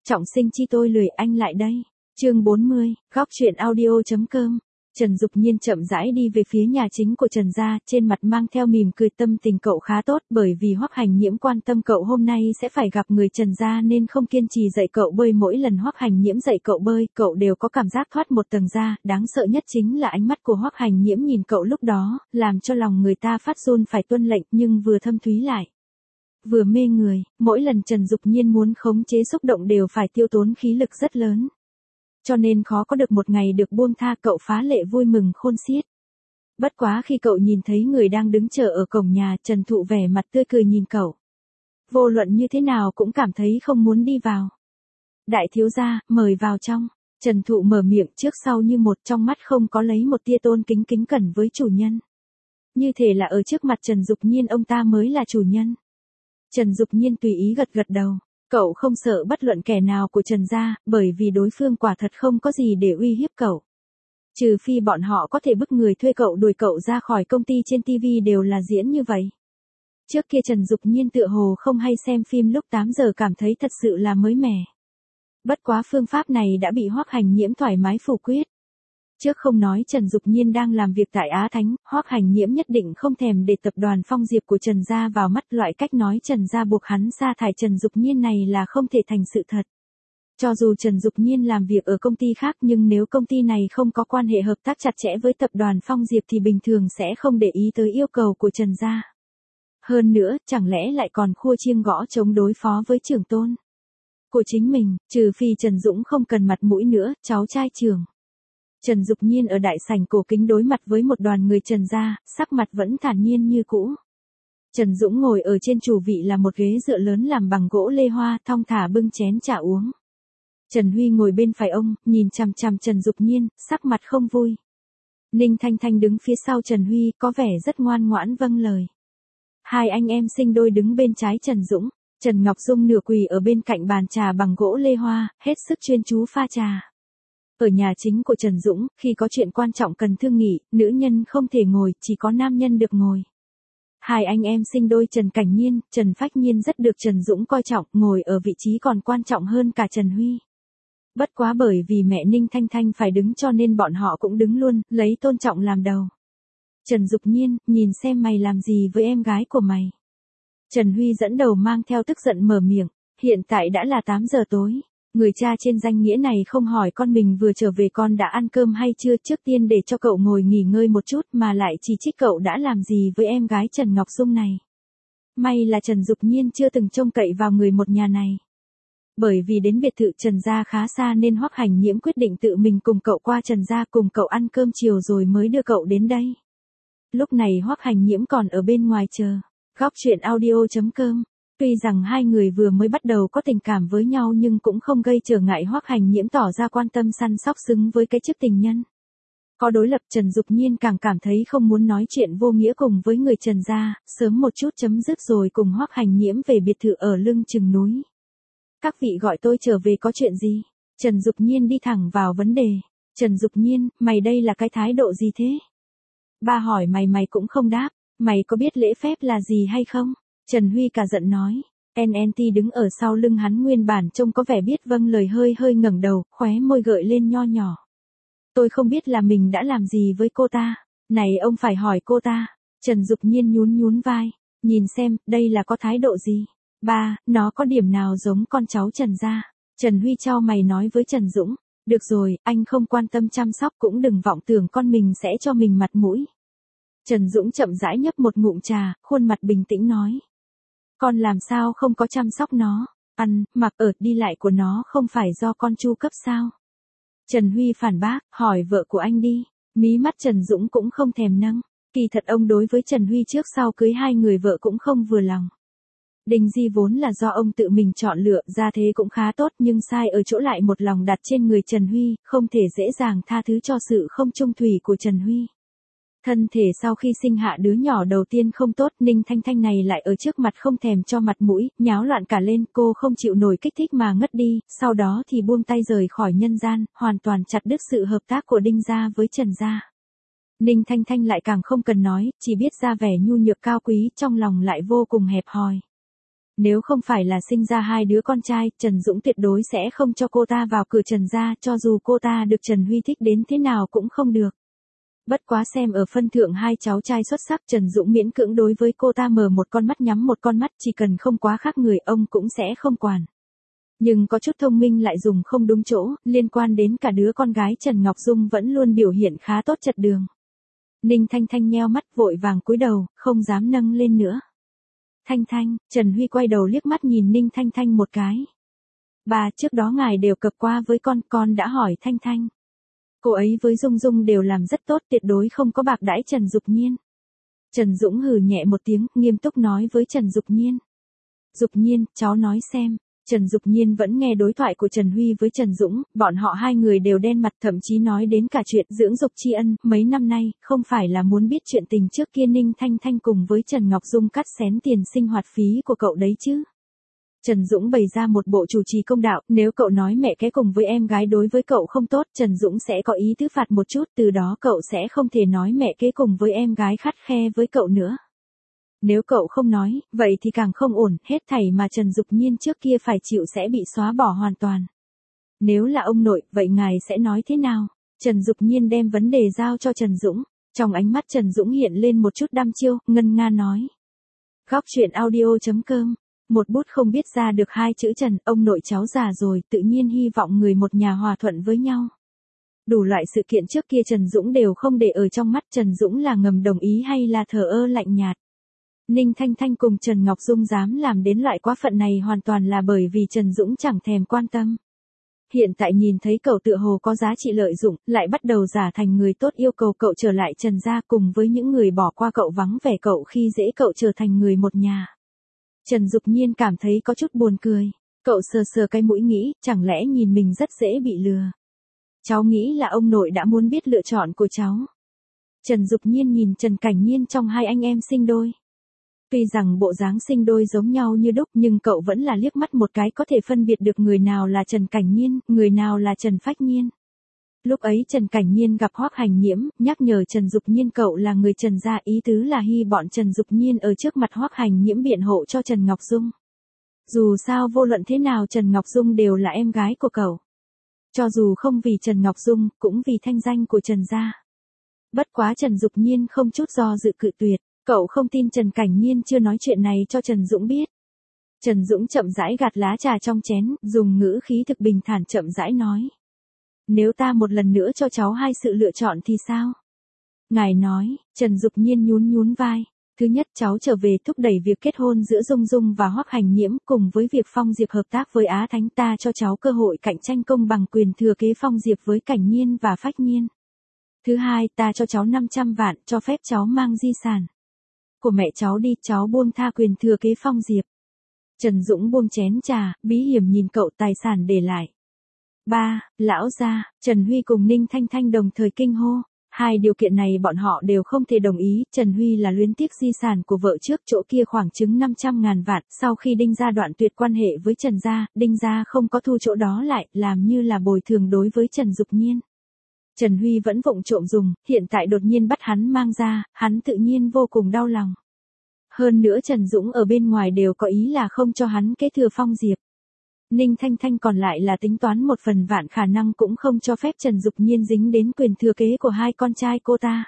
Trọng sinh chi tôi lười anh lại đây. Chương 40, góc truyện audio.com. Trần Dục Nhiên chậm rãi đi về phía nhà chính của Trần gia, trên mặt mang theo mỉm cười. Tâm tình cậu khá tốt, bởi vì Hoắc Hành Nhiễm quan tâm cậu hôm nay sẽ phải gặp người Trần gia nên không kiên trì dạy cậu bơi. Mỗi lần Hoắc Hành Nhiễm dạy cậu bơi, cậu đều có cảm giác thoát một tầng da. Đáng sợ nhất chính là ánh mắt của Hoắc Hành Nhiễm nhìn cậu lúc đó, làm cho lòng người ta phát run phải tuân lệnh, nhưng vừa thâm thúy lại vừa mê người. Mỗi lần Trần Dục Nhiên muốn khống chế xúc động đều phải tiêu tốn khí lực rất lớn, cho nên khó có được một ngày được buông tha. Cậu phá lệ vui mừng khôn xiết. Bất quá khi cậu nhìn thấy người đang đứng chờ ở cổng nhà, Trần Thụ vẻ mặt tươi cười nhìn cậu. Vô luận như thế nào cũng cảm thấy không muốn đi vào. Đại thiếu gia, mời vào trong. Trần Thụ mở miệng trước sau như một, trong mắt không có lấy một tia tôn kính kính cẩn với chủ nhân. Như thể là ở trước mặt Trần Dục Nhiên ông ta mới là chủ nhân. Trần Dục Nhiên tùy ý gật gật đầu. Cậu không sợ bất luận kẻ nào của Trần gia, bởi vì đối phương quả thật không có gì để uy hiếp cậu. Trừ phi bọn họ có thể bức người thuê cậu đuổi cậu ra khỏi công ty. Trên TV đều là diễn như vậy. Trước kia Trần Dục Nhiên tựa hồ không hay xem phim lúc 8 giờ, cảm thấy thật sự là mới mẻ. Bất quá phương pháp này đã bị Hoắc Hành Nhiễm thoải mái phủ quyết. Trước không nói Trần Dục Nhiên đang làm việc tại Á Thánh, Hoắc Hành Nhiễm nhất định không thèm để tập đoàn Phong Diệp của Trần gia vào mắt. Loại cách nói Trần gia buộc hắn sa thải Trần Dục Nhiên này là không thể thành sự thật. Cho dù Trần Dục Nhiên làm việc ở công ty khác, nhưng nếu công ty này không có quan hệ hợp tác chặt chẽ với tập đoàn Phong Diệp thì bình thường sẽ không để ý tới yêu cầu của Trần gia. Hơn nữa, chẳng lẽ lại còn khua chiêng gõ trống đối phó với trưởng tôn của chính mình, trừ phi Trần Dũng không cần mặt mũi nữa, cháu trai trưởng. Trần Dục Nhiên ở đại sảnh cổ kính đối mặt với một đoàn người Trần gia, sắc mặt vẫn thản nhiên như cũ. Trần Dũng ngồi ở trên chủ vị là một ghế dựa lớn làm bằng gỗ lê hoa, thong thả bưng chén trà uống. Trần Huy ngồi bên phải ông, nhìn chằm chằm Trần Dục Nhiên, sắc mặt không vui. Ninh Thanh Thanh đứng phía sau Trần Huy, có vẻ rất ngoan ngoãn vâng lời. Hai anh em sinh đôi đứng bên trái Trần Dũng, Trần Ngọc Dung nửa quỳ ở bên cạnh bàn trà bằng gỗ lê hoa, hết sức chuyên chú pha trà. Ở nhà chính của Trần Dũng, khi có chuyện quan trọng cần thương nghị, nữ nhân không thể ngồi, chỉ có nam nhân được ngồi. Hai anh em sinh đôi Trần Cảnh Nhiên, Trần Phách Nhiên rất được Trần Dũng coi trọng, ngồi ở vị trí còn quan trọng hơn cả Trần Huy. Bất quá bởi vì mẹ Ninh Thanh Thanh phải đứng cho nên bọn họ cũng đứng luôn, lấy tôn trọng làm đầu. Trần Dục Nhiên, nhìn xem mày làm gì với em gái của mày. Trần Huy dẫn đầu mang theo tức giận mở miệng, hiện tại đã là 8 giờ tối. Người cha trên danh nghĩa này không hỏi con mình vừa trở về con đã ăn cơm hay chưa, trước tiên để cho cậu ngồi nghỉ ngơi một chút mà lại chỉ trích cậu đã làm gì với em gái Trần Ngọc Dung này. May là Trần Dục Nhiên chưa từng trông cậy vào người một nhà này. Bởi vì đến biệt thự Trần gia khá xa nên Hoắc Hành Nhiễm quyết định tự mình cùng cậu qua Trần gia cùng cậu ăn cơm chiều rồi mới đưa cậu đến đây. Lúc này Hoắc Hành Nhiễm còn ở bên ngoài chờ. Góc truyện audio.com. Tuy rằng hai người vừa mới bắt đầu có tình cảm với nhau nhưng cũng không gây trở ngại Hoắc Hành Nhiễm tỏ ra quan tâm săn sóc xứng với cái chức tình nhân. Có đối lập, Trần Dục Nhiên càng cảm thấy không muốn nói chuyện vô nghĩa cùng với người Trần gia, sớm một chút chấm dứt rồi cùng Hoắc Hành Nhiễm về biệt thự ở lưng chừng núi. Các vị gọi tôi trở về có chuyện gì? Trần Dục Nhiên đi thẳng vào vấn đề. Trần Dục Nhiên, mày đây là cái thái độ gì thế? Ba hỏi mày cũng không đáp, mày có biết lễ phép là gì hay không? Trần Huy cả giận nói. NNT đứng ở sau lưng hắn nguyên bản trông có vẻ biết vâng lời, hơi hơi ngẩng đầu, khóe môi gợi lên nho nhỏ. Tôi không biết là mình đã làm gì với cô ta. Này ông phải hỏi cô ta. Trần Dục Nhiên nhún vai. Nhìn xem, đây là có thái độ gì? Ba, nó có điểm nào giống con cháu Trần gia? Trần Huy chau mày nói với Trần Dũng. Được rồi, anh không quan tâm chăm sóc cũng đừng vọng tưởng con mình sẽ cho mình mặt mũi. Trần Dũng chậm rãi nhấp một ngụm trà, khuôn mặt bình tĩnh nói. Con làm sao không có chăm sóc nó, ăn, mặc ở, đi lại của nó không phải do con chu cấp sao? Trần Huy phản bác, hỏi vợ của anh đi. Mí mắt Trần Dũng cũng không thèm nâng. Kỳ thật ông đối với Trần Huy trước sau cưới hai người vợ cũng không vừa lòng. Đình Di vốn là do ông tự mình chọn lựa, ra thế cũng khá tốt nhưng sai ở chỗ lại một lòng đặt trên người Trần Huy, không thể dễ dàng tha thứ cho sự không trung thủy của Trần Huy. Thân thể sau khi sinh hạ đứa nhỏ đầu tiên không tốt, Ninh Thanh Thanh này lại ở trước mặt không thèm cho mặt mũi, nháo loạn cả lên, cô không chịu nổi kích thích mà ngất đi, sau đó thì buông tay rời khỏi nhân gian, hoàn toàn chặt đứt sự hợp tác của Đinh gia với Trần gia. Ninh Thanh Thanh lại càng không cần nói, chỉ biết ra vẻ nhu nhược cao quý, trong lòng lại vô cùng hẹp hòi. Nếu không phải là sinh ra hai đứa con trai, Trần Dũng tuyệt đối sẽ không cho cô ta vào cửa Trần gia, cho dù cô ta được Trần Huy thích đến thế nào cũng không được. Bất quá xem ở phân thượng hai cháu trai xuất sắc, Trần Dũng miễn cưỡng đối với cô ta mở một con mắt nhắm một con mắt, chỉ cần không quá khác người ông cũng sẽ không quản. Nhưng có chút thông minh lại dùng không đúng chỗ, liên quan đến cả đứa con gái Trần Ngọc Dung vẫn luôn biểu hiện khá tốt chật đường. Ninh Thanh Thanh nheo mắt vội vàng cúi đầu, không dám nâng lên nữa. Thanh Thanh, Trần Huy quay đầu liếc mắt nhìn Ninh Thanh Thanh một cái. Bà, trước đó ngài đều cập qua với con đã hỏi Thanh Thanh. Cô ấy với Dung Dung đều làm rất tốt, tuyệt đối không có bạc đãi Trần Dục Nhiên. Trần Dũng hừ nhẹ một tiếng, nghiêm túc nói với Trần Dục Nhiên. Dục Nhiên, cháu nói xem. Trần Dục Nhiên vẫn nghe đối thoại của Trần Huy với Trần Dũng, bọn họ hai người đều đen mặt, thậm chí nói đến cả chuyện dưỡng dục tri ân, mấy năm nay, không phải là muốn biết chuyện tình trước kia Ninh Thanh Thanh cùng với Trần Ngọc Dung cắt xén tiền sinh hoạt phí của cậu đấy chứ. Trần Dũng bày ra một bộ chủ trì công đạo, nếu cậu nói mẹ kế cùng với em gái đối với cậu không tốt, Trần Dũng sẽ có ý tứ phạt một chút, từ đó cậu sẽ không thể nói mẹ kế cùng với em gái khắt khe với cậu nữa. Nếu cậu không nói, vậy thì càng không ổn, hết thảy mà Trần Dục Nhiên trước kia phải chịu sẽ bị xóa bỏ hoàn toàn. Nếu là ông nội, vậy ngài sẽ nói thế nào? Trần Dục Nhiên đem vấn đề giao cho Trần Dũng. Trong ánh mắt Trần Dũng hiện lên một chút đăm chiêu, ngân nga nói. Góc truyện audio.com. Một bút không biết ra được hai chữ Trần, ông nội cháu già rồi, tự nhiên hy vọng người một nhà hòa thuận với nhau. Đủ loại sự kiện trước kia Trần Dũng đều không để ở trong mắt, Trần Dũng là ngầm đồng ý hay là thờ ơ lạnh nhạt. Ninh Thanh Thanh cùng Trần Ngọc Dung dám làm đến loại quá phận này hoàn toàn là bởi vì Trần Dũng chẳng thèm quan tâm. Hiện tại nhìn thấy cậu tựa hồ có giá trị lợi dụng, lại bắt đầu giả thành người tốt yêu cầu cậu trở lại Trần gia cùng với những người bỏ qua cậu vắng vẻ cậu khi dễ cậu trở thành người một nhà. Trần Dục Nhiên cảm thấy có chút buồn cười. Cậu sờ sờ cái mũi nghĩ, chẳng lẽ nhìn mình rất dễ bị lừa. Cháu nghĩ là ông nội đã muốn biết lựa chọn của cháu. Trần Dục Nhiên nhìn Trần Cảnh Nhiên trong hai anh em sinh đôi. Tuy rằng bộ dáng sinh đôi giống nhau như đúc nhưng cậu vẫn là liếc mắt một cái có thể phân biệt được người nào là Trần Cảnh Nhiên, người nào là Trần Phách Nhiên. Lúc ấy Trần Cảnh Nhiên gặp Hoắc Hành Nhiễm, nhắc nhở Trần Dục Nhiên cậu là người Trần gia, ý tứ là hy bọn Trần Dục Nhiên ở trước mặt Hoắc Hành Nhiễm biện hộ cho Trần Ngọc Dung. Dù sao vô luận thế nào Trần Ngọc Dung đều là em gái của cậu. Cho dù không vì Trần Ngọc Dung, cũng vì thanh danh của Trần gia. Bất quá Trần Dục Nhiên không chút do dự cự tuyệt, cậu không tin Trần Cảnh Nhiên chưa nói chuyện này cho Trần Dũng biết. Trần Dũng chậm rãi gạt lá trà trong chén, dùng ngữ khí thực bình thản chậm rãi nói. Nếu ta một lần nữa cho cháu hai sự lựa chọn thì sao? Ngài nói, Trần Dục Nhiên nhún nhún vai. Thứ nhất, cháu trở về thúc đẩy việc kết hôn giữa Dung Dung và Hoắc Hành Nhiễm cùng với việc Phong Diệp hợp tác với Á Thánh, ta cho cháu cơ hội cạnh tranh công bằng quyền thừa kế Phong Diệp với Cảnh Nhiên và Phách Nhiên. Thứ hai, ta cho cháu 500 vạn, cho phép cháu mang di sản của mẹ cháu đi, cháu buông tha quyền thừa kế Phong Diệp. Trần Dũng buông chén trà, bí hiểm nhìn cậu, tài sản để lại. Ba, lão gia, Trần Huy cùng Ninh Thanh Thanh đồng thời kinh hô. Hai điều kiện này bọn họ đều không thể đồng ý, Trần Huy là luyến tiếc di sản của vợ trước, chỗ kia khoảng chừng 500.000 vạn, sau khi Đinh gia đoạn tuyệt quan hệ với Trần gia, Đinh gia không có thu chỗ đó lại, làm như là bồi thường đối với Trần Dục Nhiên. Trần Huy vẫn vụng trộm dùng, hiện tại đột nhiên bắt hắn mang ra, hắn tự nhiên vô cùng đau lòng. Hơn nữa Trần Dũng ở bên ngoài đều có ý là không cho hắn kế thừa Phong Diệp. Ninh Thanh Thanh còn lại là tính toán một phần vạn khả năng cũng không cho phép Trần Dục Nhiên dính đến quyền thừa kế của hai con trai cô ta.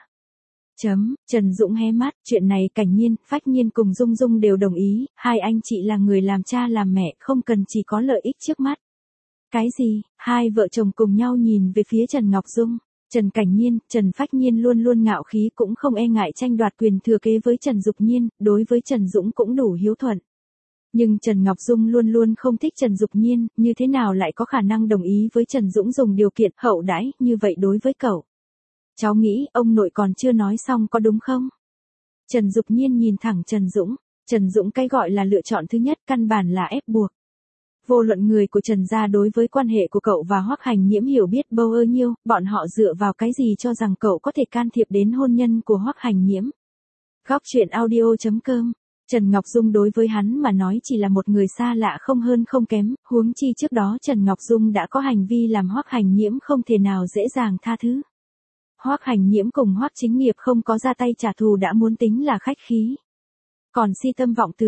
Trần Dũng hé mắt, chuyện này Cảnh Nhiên, Phách Nhiên cùng Dung Dung đều đồng ý, hai anh chị là người làm cha làm mẹ, không cần chỉ có lợi ích trước mắt. Cái gì? Hai vợ chồng cùng nhau nhìn về phía Trần Ngọc Dung. Trần Cảnh Nhiên, Trần Phách Nhiên luôn luôn ngạo khí cũng không e ngại tranh đoạt quyền thừa kế với Trần Dục Nhiên, đối với Trần Dũng cũng đủ hiếu thuận. Nhưng Trần Ngọc Dung luôn luôn không thích Trần Dục Nhiên, như thế nào lại có khả năng đồng ý với Trần Dũng dùng điều kiện hậu đãi như vậy đối với cậu. Cháu nghĩ ông nội còn chưa nói xong có đúng không? Trần Dục Nhiên nhìn thẳng Trần Dũng. Trần Dũng cái gọi là lựa chọn thứ nhất căn bản là ép buộc. Vô luận người của Trần gia đối với quan hệ của cậu và Hoắc Hành Nhiễm hiểu biết bao nhiêu, bọn họ dựa vào cái gì cho rằng cậu có thể can thiệp đến hôn nhân của Hoắc Hành Nhiễm. Góc truyện audio.com. Trần Ngọc Dung đối với hắn mà nói chỉ là một người xa lạ không hơn không kém, huống chi trước đó Trần Ngọc Dung đã có hành vi làm Hoắc Hành Nhiễm không thể nào dễ dàng tha thứ. Hoắc Hành Nhiễm cùng Hoắc Chính Nghiệp không có ra tay trả thù đã muốn tính là khách khí. Còn si tâm vọng tưởng,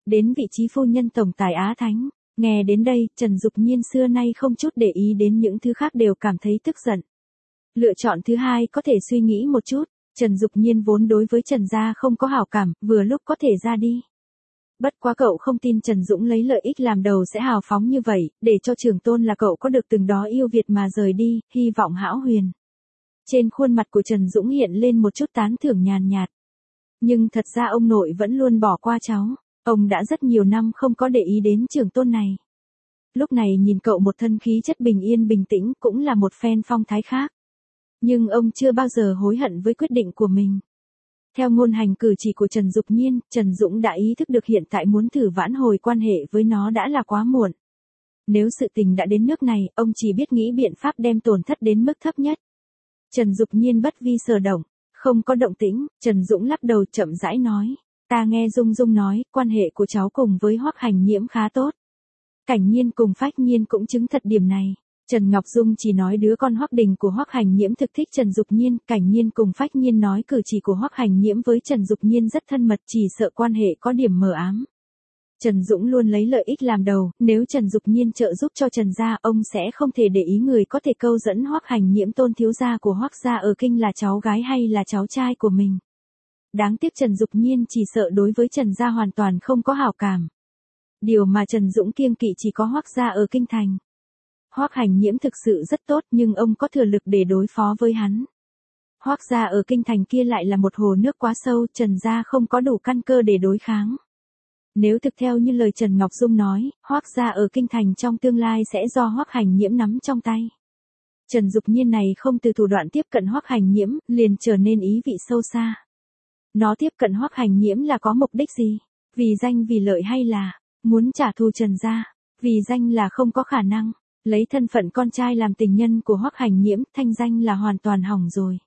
đến vị trí phu nhân tổng tài Á Thánh. Nghe đến đây, Trần Dục Nhiên xưa nay không chút để ý đến những thứ khác đều cảm thấy tức giận. Lựa chọn thứ hai có thể suy nghĩ một chút, Trần Dục Nhiên vốn đối với Trần gia không có hảo cảm, vừa lúc có thể ra đi. Bất quá cậu không tin Trần Dũng lấy lợi ích làm đầu sẽ hào phóng như vậy, để cho trưởng tôn là cậu có được từng đó yêu Việt mà rời đi, hy vọng hão huyền. Trên khuôn mặt của Trần Dũng hiện lên một chút tán thưởng nhàn nhạt. Nhưng thật ra ông nội vẫn luôn bỏ qua cháu, ông đã rất nhiều năm không có để ý đến trưởng tôn này. Lúc này nhìn cậu một thân khí chất bình yên bình tĩnh cũng là một phen phong thái khác. Nhưng ông chưa bao giờ hối hận với quyết định của mình. Theo ngôn hành cử chỉ của Trần Dục Nhiên, Trần Dũng đã ý thức được hiện tại muốn thử vãn hồi quan hệ với nó đã là quá muộn. Nếu sự tình đã đến nước này, ông chỉ biết nghĩ biện pháp đem tổn thất đến mức thấp nhất. Trần Dục Nhiên bất vi sở động, không có động tĩnh, Trần Dũng lắc đầu chậm rãi nói. Ta nghe Dung Dung nói, quan hệ của cháu cùng với Hoắc Hành Nhiễm khá tốt. Cảnh Nhiên cùng Phách Nhiên cũng chứng thật điểm này. Trần Ngọc Dung chỉ nói đứa con Hoắc Đình của Hoắc Hành Nhiễm thực thích Trần Dục Nhiên, Cảnh Nhiên cùng Phách Nhiên nói cử chỉ của Hoắc Hành Nhiễm với Trần Dục Nhiên rất thân mật, chỉ sợ quan hệ có điểm mờ ám. Trần Dũng luôn lấy lợi ích làm đầu, nếu Trần Dục Nhiên trợ giúp cho Trần gia, ông sẽ không thể để ý người có thể câu dẫn Hoắc Hành Nhiễm tôn thiếu gia của Hoắc gia ở kinh là cháu gái hay là cháu trai của mình. Đáng tiếc Trần Dục Nhiên chỉ sợ đối với Trần gia hoàn toàn không có hảo cảm. Điều mà Trần Dũng kiêng kỵ chỉ có Hoắc gia ở kinh thành. Hoắc Hành Nhiễm thực sự rất tốt nhưng ông có thừa lực để đối phó với hắn. Hoắc gia ở kinh thành kia lại là một hồ nước quá sâu, Trần gia không có đủ căn cơ để đối kháng. Nếu thực theo như lời Trần Ngọc Dung nói, Hoắc gia ở kinh thành trong tương lai sẽ do Hoắc Hành Nhiễm nắm trong tay. Trần Dục Nhiên này không từ thủ đoạn tiếp cận Hoắc Hành Nhiễm, liền trở nên ý vị sâu xa. Nó tiếp cận Hoắc Hành Nhiễm là có mục đích gì? Vì danh vì lợi hay là muốn trả thù Trần gia? Vì danh là không có khả năng. Lấy thân phận con trai làm tình nhân của Hoắc Hành Nhiễm, thanh danh là hoàn toàn hỏng rồi.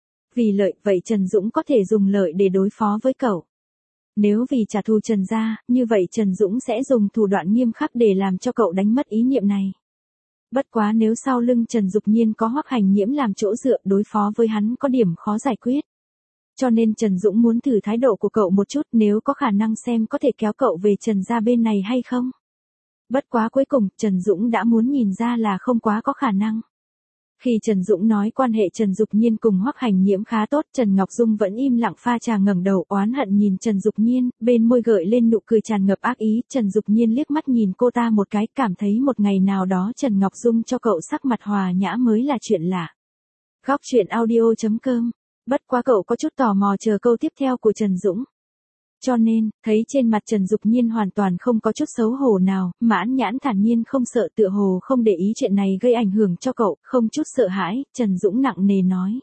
Vì lợi, vậy Trần Dũng có thể dùng lợi để đối phó với cậu. Nếu vì trả thù Trần gia, như vậy Trần Dũng sẽ dùng thủ đoạn nghiêm khắc để làm cho cậu đánh mất ý niệm này. Bất quá nếu sau lưng Trần Dục Nhiên có Hoắc Hành Nhiễm làm chỗ dựa, đối phó với hắn có điểm khó giải quyết. Cho nên Trần Dũng muốn thử thái độ của cậu một chút, nếu có khả năng xem có thể kéo cậu về Trần gia bên này hay không. Bất quá cuối cùng, Trần Dũng đã muốn nhìn ra là không quá có khả năng. Khi Trần Dũng nói quan hệ Trần Dục Nhiên cùng Hoắc Hành Nhiễm khá tốt, Trần Ngọc Dung vẫn im lặng pha trà ngẩng đầu oán hận nhìn Trần Dục Nhiên, bên môi gợi lên nụ cười tràn ngập ác ý. Trần Dục Nhiên liếc mắt nhìn cô ta một cái, cảm thấy một ngày nào đó Trần Ngọc Dung cho cậu sắc mặt hòa nhã mới là chuyện lạ. Góc truyện audio.com. Bất quá cậu có chút tò mò chờ câu tiếp theo của Trần Dũng. Cho nên, thấy trên mặt Trần Dục Nhiên hoàn toàn không có chút xấu hổ nào, mãn nhãn thản nhiên không sợ, tựa hồ không để ý chuyện này gây ảnh hưởng cho cậu, không chút sợ hãi, Trần Dũng nặng nề nói.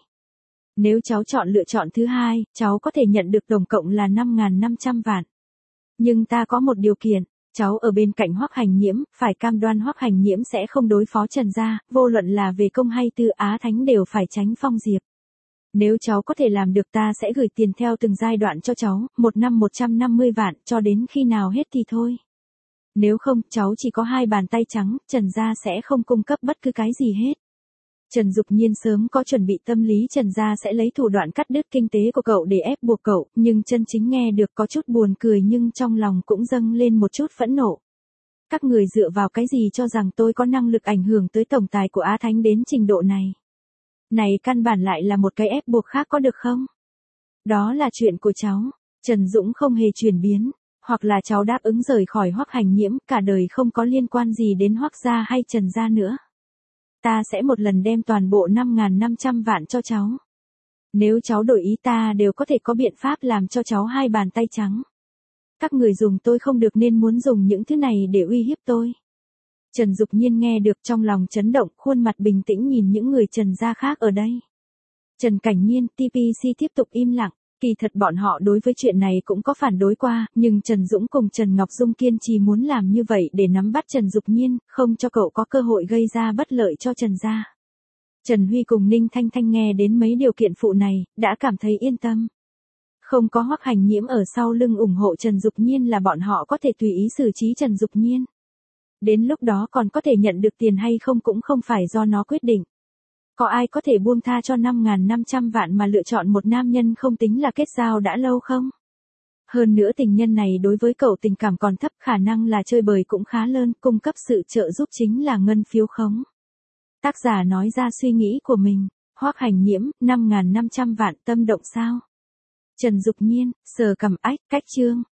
Nếu cháu chọn lựa chọn thứ hai, cháu có thể nhận được tổng cộng là 5.500 vạn. Nhưng ta có một điều kiện, cháu ở bên cạnh Hoắc Hành Nhiễm, phải cam đoan Hoắc Hành Nhiễm sẽ không đối phó Trần gia, vô luận là về công hay tư, Á Thánh đều phải tránh Phong Diệp. Nếu cháu có thể làm được ta sẽ gửi tiền theo từng giai đoạn cho cháu, một năm 150 vạn, cho đến khi nào hết thì thôi. Nếu không, cháu chỉ có hai bàn tay trắng, Trần gia sẽ không cung cấp bất cứ cái gì hết. Trần Dục Nhiên sớm có chuẩn bị tâm lý Trần gia sẽ lấy thủ đoạn cắt đứt kinh tế của cậu để ép buộc cậu, nhưng chân chính nghe được có chút buồn cười nhưng trong lòng cũng dâng lên một chút phẫn nộ. Các người dựa vào cái gì cho rằng tôi có năng lực ảnh hưởng tới tổng tài của Á Thánh đến trình độ này? Này căn bản lại là một cái ép buộc khác có được không? Đó là chuyện của cháu. Trần Dũng không hề chuyển biến. Hoặc là cháu đáp ứng rời khỏi Hoắc Hành Nhiễm, cả đời không có liên quan gì đến Hoắc gia hay Trần gia nữa. Ta sẽ một lần đem toàn bộ 5.500 vạn cho cháu. Nếu cháu đổi ý ta đều có thể có biện pháp làm cho cháu hai bàn tay trắng. Các người dùng tôi không được nên muốn dùng những thứ này để uy hiếp tôi. Trần Dục Nhiên nghe được trong lòng chấn động, khuôn mặt bình tĩnh nhìn những người Trần gia khác ở đây. Trần Cảnh Nhiên, TPC tiếp tục im lặng, kỳ thật bọn họ đối với chuyện này cũng có phản đối qua, nhưng Trần Dũng cùng Trần Ngọc Dung kiên trì muốn làm như vậy để nắm bắt Trần Dục Nhiên, không cho cậu có cơ hội gây ra bất lợi cho Trần gia. Trần Huy cùng Ninh Thanh Thanh nghe đến mấy điều kiện phụ này, đã cảm thấy yên tâm. Không có Hoắc Hành Nhiễm ở sau lưng ủng hộ Trần Dục Nhiên là bọn họ có thể tùy ý xử trí Trần Dục Nhiên. Đến lúc đó còn có thể nhận được tiền hay không cũng không phải do nó quyết định. Có ai có thể buông tha cho 5.500 vạn mà lựa chọn một nam nhân không tính là kết giao đã lâu không? Hơn nữa tình nhân này đối với cậu tình cảm còn thấp, khả năng là chơi bời cũng khá lớn, cung cấp sự trợ giúp chính là ngân phiếu khống. Tác giả nói ra suy nghĩ của mình. Hoắc Hành Nhiễm, 5.500 vạn tâm động sao? Trần Dục Nhiên, sờ cằm ách, cách chương.